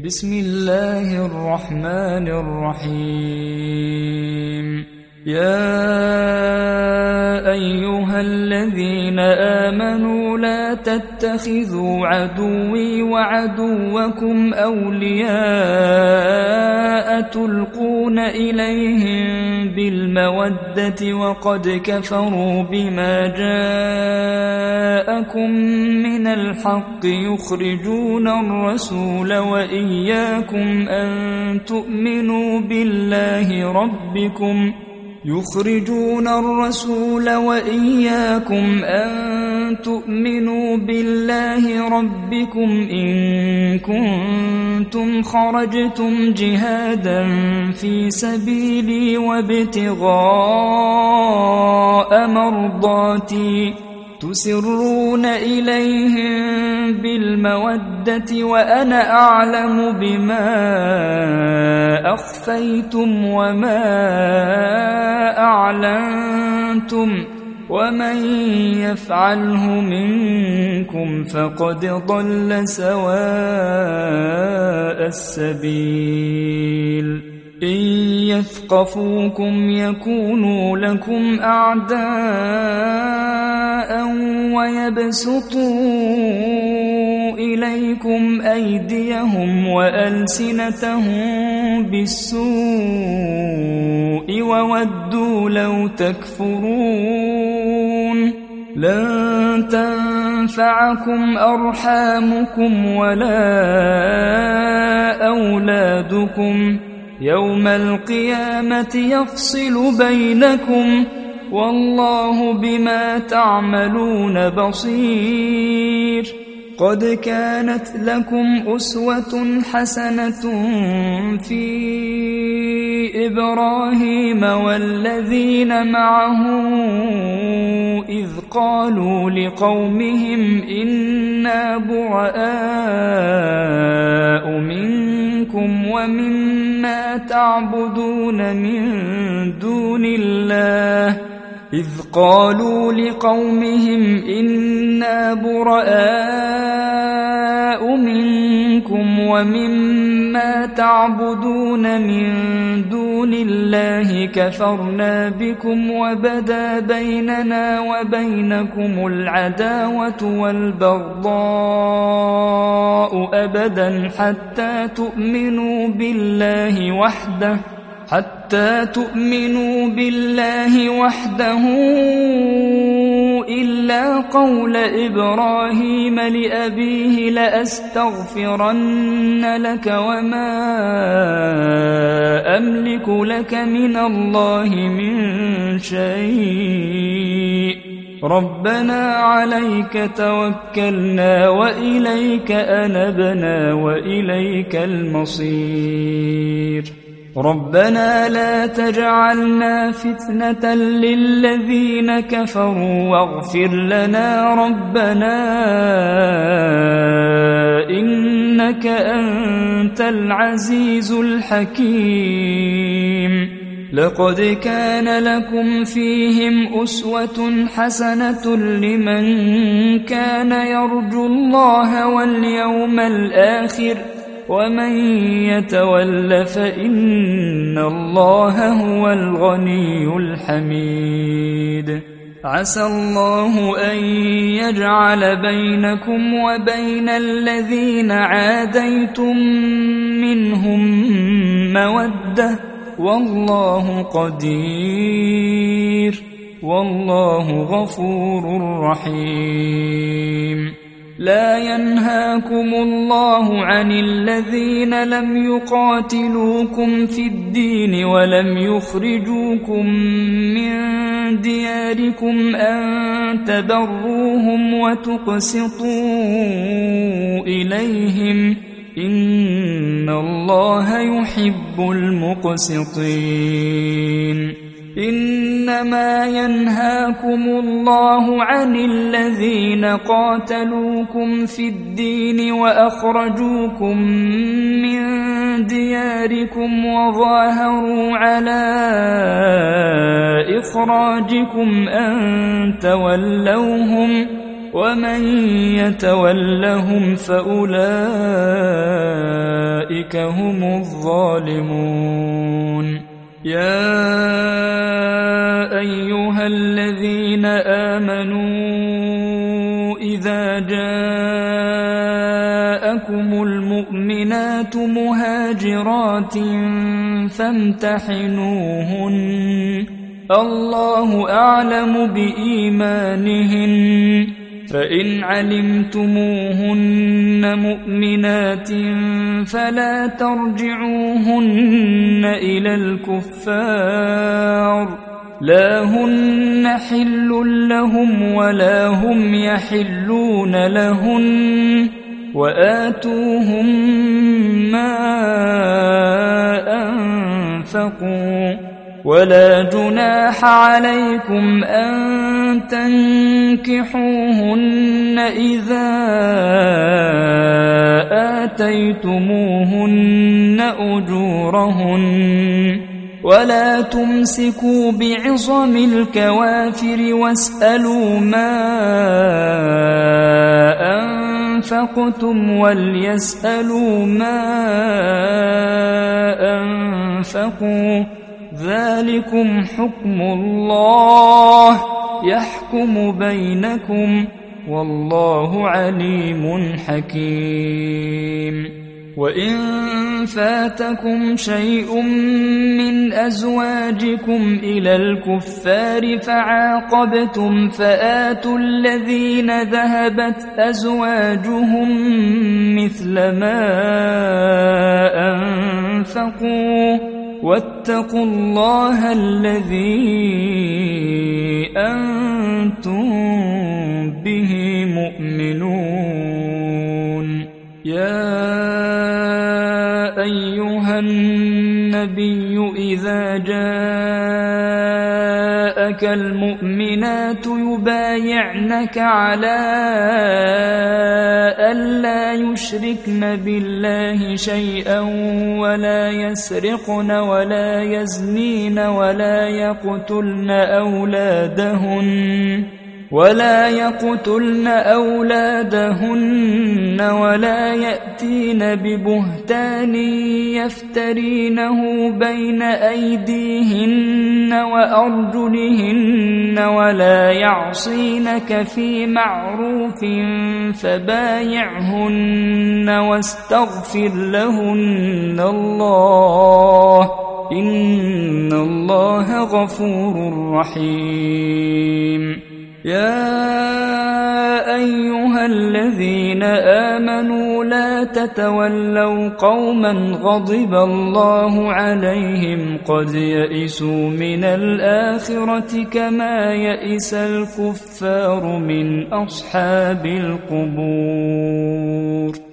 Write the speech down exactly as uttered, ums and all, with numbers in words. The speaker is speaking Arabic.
بسم الله الرحمن الرحيم. يا أيها الذين آمنوا لا تتخذوا عدوي وعدوكم أولياء تلقون إليهم بالمودة وقد كفروا بما جاءكم من الحق يخرجون الرسول وإياكم أن تؤمنوا بالله ربكم يخرجون الرسول وإياكم أن تؤمنوا بالله ربكم إن كنتم خرجتم جهادا في سبيلي وابتغاء مرضاتي تسرون إليهم بالمودة وأنا أعلم بما أخفيتم وما أعلنتم ومن يفعله منكم فقد ضل سواء السبيل. إن يثقفوكم يكونوا لكم أعداء ويبسطوا إليكم أيديهم وألسنتهم بالسوء وودوا لو تكفرون. لن تنفعكم أرحامكم ولا أولادكم يوم القيامة يفصل بينكم والله بما تعملون بصير. قد كانت لكم أسوة حسنة في إبراهيم والذين معه إذ قالوا لقومهم إنا براء منكم ومما تعبدون من دون الله إذ قالوا لقومهم إنا براء منكم ومما تعبدون من دون الله كفرنا بكم وبدا بيننا وبينكم العداوة والبغضاء أبدا حتى تؤمنوا بالله وحده حتى تؤمنوا بالله وحده إلا قول إبراهيم لأبيه لأستغفرن لك وما أملك لك من الله من شيء ربنا عليك توكلنا وإليك أنبنا وإليك المصير. ربنا لا تجعلنا فتنة للذين كفروا واغفر لنا ربنا إنك أنت العزيز الحكيم. لقد كان لكم فيهم أسوة حسنة لمن كان يرجو الله واليوم الآخر ومن يتول فإن الله هو الغني الحميد. عسى الله أن يجعل بينكم وبين الذين عاديتم منهم مودة والله قدير والله غفور رحيم. لا ينهاكم الله عن الذين لم يقاتلوكم في الدين ولم يخرجوكم من دياركم أن تبروهم وتقسطوا إليهم إن الله يحب المقسطين. إنما ينهاكم الله عن الذين قاتلوكم في الدين وأخرجوكم من دياركم وظاهروا على إخراجكم أن تولوهم ومن يتولهم فأولئك أولئك هم الظالمون. يا أيها الذين آمنوا إذا جاءكم المؤمنات مهاجرات فامتحنوهن الله أعلم بإيمانهن فإن علمتموهن مؤمنات فلا ترجعوهن إلى الكفار لا هن حل لهم ولا هم يحلون لهن وآتوهم ما أنفقوا ولا جناح عليكم أن تنكحوهن إذا آتيتموهن أجورهن ولا تمسكوا بعصم الكوافر واسألوا ما أنفقتم وليسألوا ما أنفقوا ذلكم حكم الله يحكم بينكم والله عليم حكيم. وإن فاتكم شيء من أزواجكم إلى الكفار فعاقبتم فآتوا الذين ذهبت أزواجهم مثل ما أنفقوا واتقوا الله الذي أنتم به مؤمنون. يا أيها النبي إذا جاءك المؤمنات يبايعنك على ألا يشركن بالله شيئا ولا يسرقن ولا يزنين ولا يقتلن أولادهن ولا يقتلن أولادهن ولا يأتين ببهتان يفترينه بين أيديهن وأرجلهن ولا يعصينك في معروف فبايعهن واستغفر لهن الله إن الله غفور رحيم. يا أيها الذين آمنوا لا تتولوا قوما غضب الله عليهم قد يئسوا من الآخرة كما يئس الكفار من أصحاب القبور.